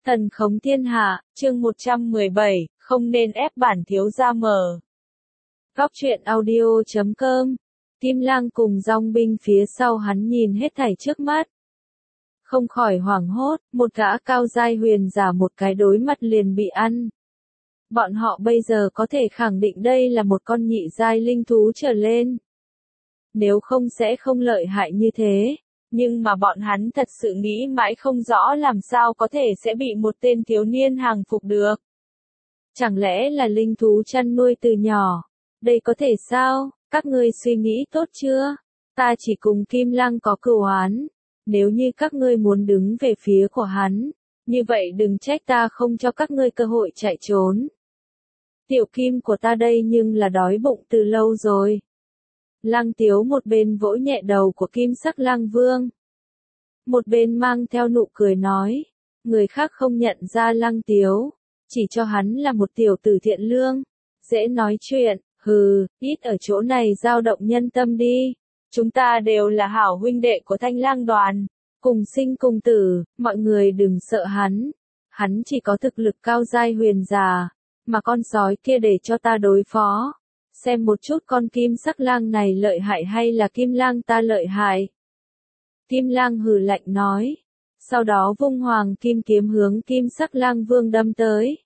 Thần khống thiên hạ, chương 117, không nên ép bản thiếu gia mở. Góc truyện audio.com. Kim Lang cùng dòng binh phía sau hắn nhìn hết thảy trước mắt. Không khỏi hoảng hốt, một gã cao giai huyền giả một cái đối mặt liền bị ăn. Bọn họ bây giờ có thể khẳng định đây là một con nhị giai linh thú trở lên. Nếu không sẽ không lợi hại như thế. Nhưng mà bọn hắn thật sự nghĩ mãi không rõ làm sao có thể sẽ bị một tên thiếu niên hàng phục được. Chẳng lẽ là linh thú chăn nuôi từ nhỏ? Đây có thể sao? Các ngươi suy nghĩ tốt chưa? Ta chỉ cùng Kim Lang có cửu oán. Nếu như các ngươi muốn đứng về phía của hắn, như vậy đừng trách ta không cho các ngươi cơ hội chạy trốn. Tiểu Kim của ta đây nhưng là đói bụng từ lâu rồi. Lăng Tiếu một bên vỗ nhẹ đầu của kim sắc Lăng Vương. Một bên mang theo nụ cười nói. Người khác không nhận ra Lăng Tiếu. Chỉ cho hắn là một tiểu tử thiện lương. Dễ nói chuyện, hừ, ít ở chỗ này dao động nhân tâm đi. Chúng ta đều là hảo huynh đệ của Thanh Lang đoàn. Cùng sinh cùng tử, mọi người đừng sợ hắn. Hắn chỉ có thực lực cao giai huyền giả. Mà con sói kia để cho ta đối phó. Xem một chút con kim sắc lang này lợi hại hay là Kim Lang ta lợi hại. Kim Lang hừ lạnh nói. Sau đó vung hoàng kim kiếm hướng kim sắc Lang Vương đâm tới.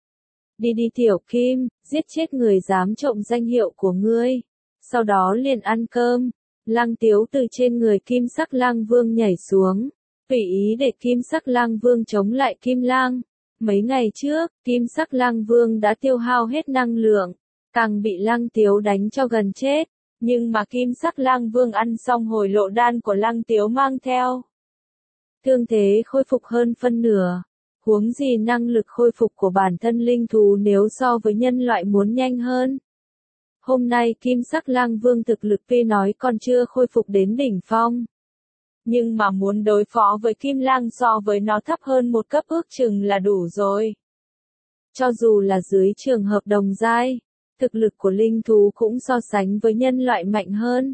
Đi đi tiểu Kim, giết chết người dám trộm danh hiệu của ngươi. Sau đó liền ăn cơm. Lăng Tiếu từ trên người kim sắc Lang Vương nhảy xuống. Tùy ý để kim sắc Lang Vương chống lại Kim Lang. Mấy ngày trước, kim sắc Lang Vương đã tiêu hao hết năng lượng. Càng bị Lăng Tiếu đánh cho gần chết, nhưng mà kim sắc Lang Vương ăn xong hồi lộ đan của Lăng Tiếu mang theo. Thương thế khôi phục hơn phân nửa, huống gì năng lực khôi phục của bản thân linh thú nếu so với nhân loại muốn nhanh hơn. Hôm nay kim sắc Lang Vương thực lực tuy nói còn chưa khôi phục đến đỉnh phong. Nhưng mà muốn đối phó với Kim Lang so với nó thấp hơn một cấp ước chừng là đủ rồi. Cho dù là dưới trường hợp đồng giai. Thực lực của linh thú cũng so sánh với nhân loại mạnh hơn.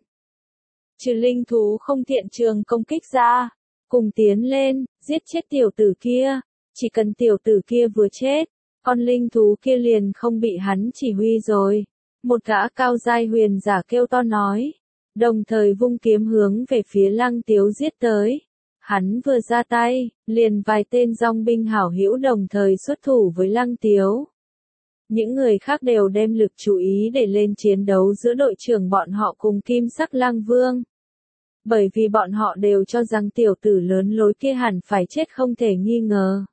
Trừ linh thú không thiện trường công kích ra, cùng tiến lên, giết chết tiểu tử kia. Chỉ cần tiểu tử kia vừa chết, con linh thú kia liền không bị hắn chỉ huy rồi. Một gã cao giai huyền giả kêu to nói, đồng thời vung kiếm hướng về phía Lăng Tiếu giết tới. Hắn vừa ra tay, liền vài tên dòng binh hảo hữu đồng thời xuất thủ với Lăng Tiếu. Những người khác đều đem lực chú ý để lên chiến đấu giữa đội trưởng bọn họ cùng kim sắc Lang Vương. Bởi vì bọn họ đều cho rằng tiểu tử lớn lối kia hẳn phải chết không thể nghi ngờ.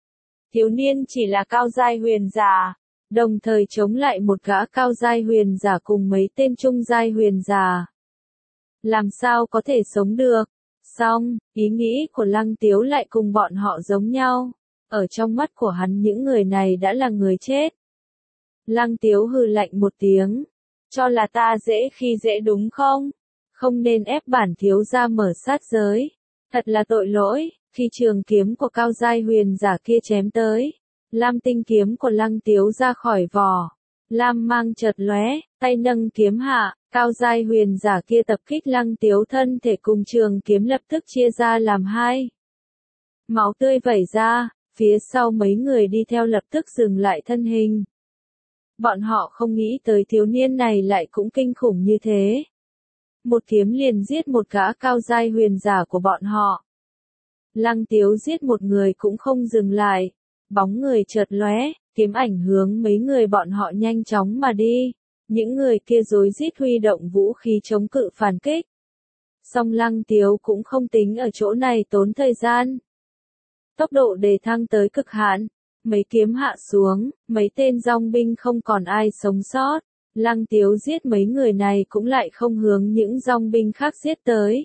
Thiếu niên chỉ là cao giai huyền giả, đồng thời chống lại một gã cao giai huyền giả cùng mấy tên trung giai huyền giả. Làm sao có thể sống được? Xong, ý nghĩ của Lăng Tiếu lại cùng bọn họ giống nhau. Ở trong mắt của hắn những người này đã là người chết. Lăng Tiếu hừ lạnh một tiếng. Cho là ta dễ khi dễ đúng không? Không nên ép bản thiếu gia mở sát giới. Thật là tội lỗi, khi trường kiếm của cao giai huyền giả kia chém tới. Lam tinh kiếm của Lăng Tiếu ra khỏi vỏ. Lam mang chợt lóe, tay nâng kiếm hạ, cao giai huyền giả kia tập kích Lăng Tiếu thân thể cùng trường kiếm lập tức chia ra làm hai. Máu tươi vẩy ra, phía sau mấy người đi theo lập tức dừng lại thân hình. Bọn họ không nghĩ tới thiếu niên này lại cũng kinh khủng như thế. Một kiếm liền giết một gã cao giai huyền giả của bọn họ. Lăng Tiếu giết một người cũng không dừng lại. Bóng người chợt lóe, kiếm ảnh hướng mấy người bọn họ nhanh chóng mà đi. Những người kia rối rít huy động vũ khí chống cự phản kích. Song Lăng Tiếu cũng không tính ở chỗ này tốn thời gian. Tốc độ đề thăng tới cực hạn. Mấy kiếm hạ xuống, mấy tên dòng binh không còn ai sống sót. Lăng Tiếu giết mấy người này cũng lại không hướng những dòng binh khác giết tới.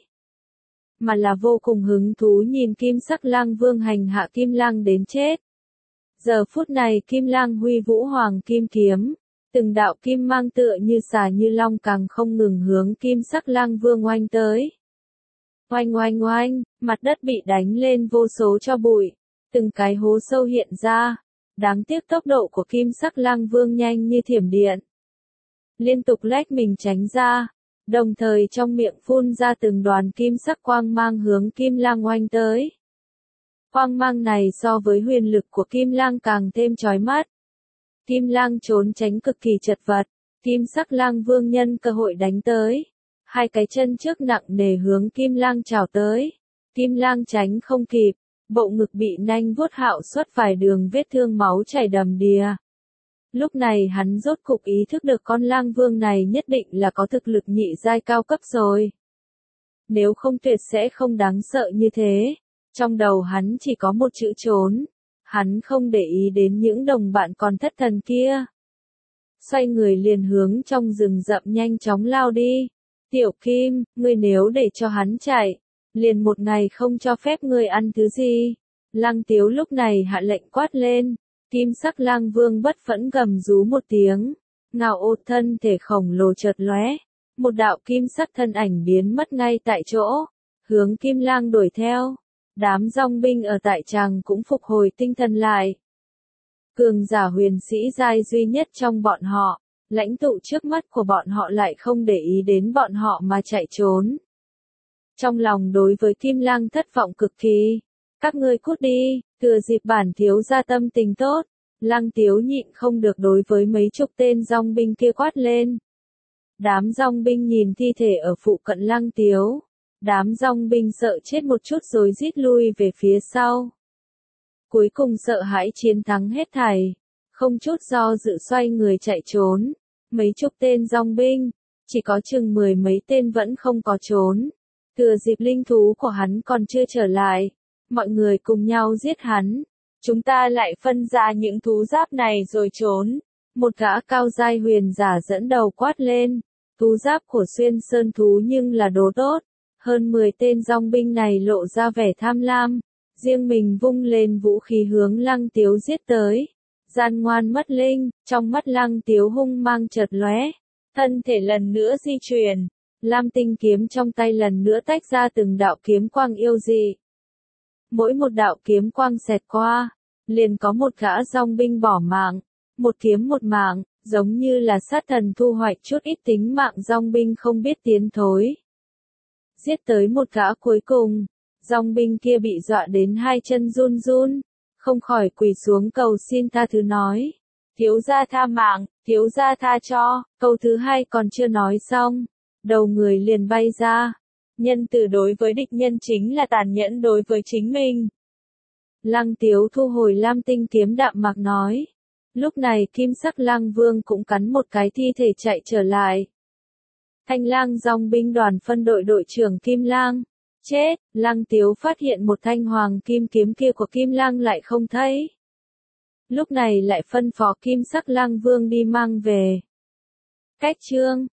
Mà là vô cùng hứng thú nhìn kim sắc Lang Vương hành hạ Kim Lang đến chết. Giờ phút này Kim Lang huy vũ hoàng kim kiếm. Từng đạo kim mang tựa như xà như long càng không ngừng hướng kim sắc Lang Vương oanh tới. Oanh oanh oanh, mặt đất bị đánh lên vô số tro bụi. Từng cái hố sâu hiện ra. Đáng tiếc tốc độ của kim sắc Lang Vương nhanh như thiểm điện. Liên tục lách mình tránh ra. Đồng thời trong miệng phun ra từng đoàn kim sắc quang mang hướng Kim Lang oanh tới. Quang mang này so với huyền lực của Kim Lang càng thêm chói mắt. Kim Lang trốn tránh cực kỳ chật vật, Kim Sắc Lang Vương nhân cơ hội đánh tới. Hai cái chân trước nặng nề hướng Kim Lang chào tới. Kim Lang tránh không kịp, bộ ngực bị nanh vuốt hạo xuất vài đường vết thương máu chảy đầm đìa. Lúc này hắn rốt cục ý thức được con Lang Vương này nhất định là có thực lực nhị giai cao cấp rồi. Nếu không tuyệt sẽ không đáng sợ như thế. Trong đầu hắn chỉ có một chữ trốn. Hắn không để ý đến những đồng bạn còn thất thần kia. Xoay người liền hướng trong rừng rậm nhanh chóng lao đi. Tiểu Kim, ngươi nếu để cho hắn chạy, liền một ngày không cho phép ngươi ăn thứ gì. Lăng Tiếu lúc này hạ lệnh quát lên. Kim Sắc Lang Vương bất phẫn gầm rú một tiếng. Ngạo ô thân thể khổng lồ chợt lóe. Một đạo kim sắc thân ảnh biến mất ngay tại chỗ. Hướng Kim Lang đuổi theo. Đám dòng binh ở tại tràng cũng phục hồi tinh thần lại. Cường giả huyền sĩ giai duy nhất trong bọn họ, lãnh tụ trước mắt của bọn họ lại không để ý đến bọn họ mà chạy trốn. Trong lòng đối với Kim Lang thất vọng cực kỳ. Các ngươi cút đi, thừa dịp bản thiếu gia tâm tình tốt. Lăng Tiếu nhịn không được đối với mấy chục tên dòng binh kia quát lên. Đám dòng binh nhìn thi thể ở phụ cận Lăng Tiếu. Đám dòng binh sợ chết một chút rồi rít lui về phía sau. Cuối cùng sợ hãi chiến thắng hết thảy. Không chút do dự xoay người chạy trốn. Mấy chục tên dòng binh, chỉ có chừng 10 mấy tên vẫn không có trốn. Thừa dịp linh thú của hắn còn chưa trở lại. Mọi người cùng nhau giết hắn. Chúng ta lại phân ra những thú giáp này rồi trốn. Một gã cao giai huyền giả dẫn đầu quát lên. Thú giáp của xuyên sơn thú nhưng là đồ tốt. Hơn 10 tên dòng binh này lộ ra vẻ tham lam. Riêng mình vung lên vũ khí hướng Lăng Tiếu giết tới. Gian ngoan mất linh, trong mắt Lăng Tiếu hung mang chợt lóe. Thân thể lần nữa di chuyển. Lam tinh kiếm trong tay lần nữa tách ra từng đạo kiếm quang yêu dị. Mỗi một đạo kiếm quang xẹt qua, liền có một gã dòng binh bỏ mạng. Một kiếm một mạng, giống như là sát thần thu hoạch chút ít tính mạng dòng binh không biết tiến thối. Giết tới một gã cuối cùng, dòng binh kia bị dọa đến hai chân run run, không khỏi quỳ xuống cầu xin tha thứ nói. Thiếu gia tha mạng, thiếu gia tha cho, câu thứ hai còn chưa nói xong, đầu người liền bay ra. Nhân từ đối với địch nhân chính là tàn nhẫn đối với chính mình. Lăng Tiếu thu hồi lam tinh kiếm đạm mạc nói. Lúc này Kim Sắc Lang Vương cũng cắn một cái thi thể chạy trở lại. Thanh Lang dòng binh đoàn phân đội đội trưởng Kim Lang. Chết, Lăng Tiếu phát hiện một thanh hoàng kim kiếm kia của Kim Lang lại không thấy. Lúc này lại phân phó Kim Sắc Lang Vương đi mang về. Cách chương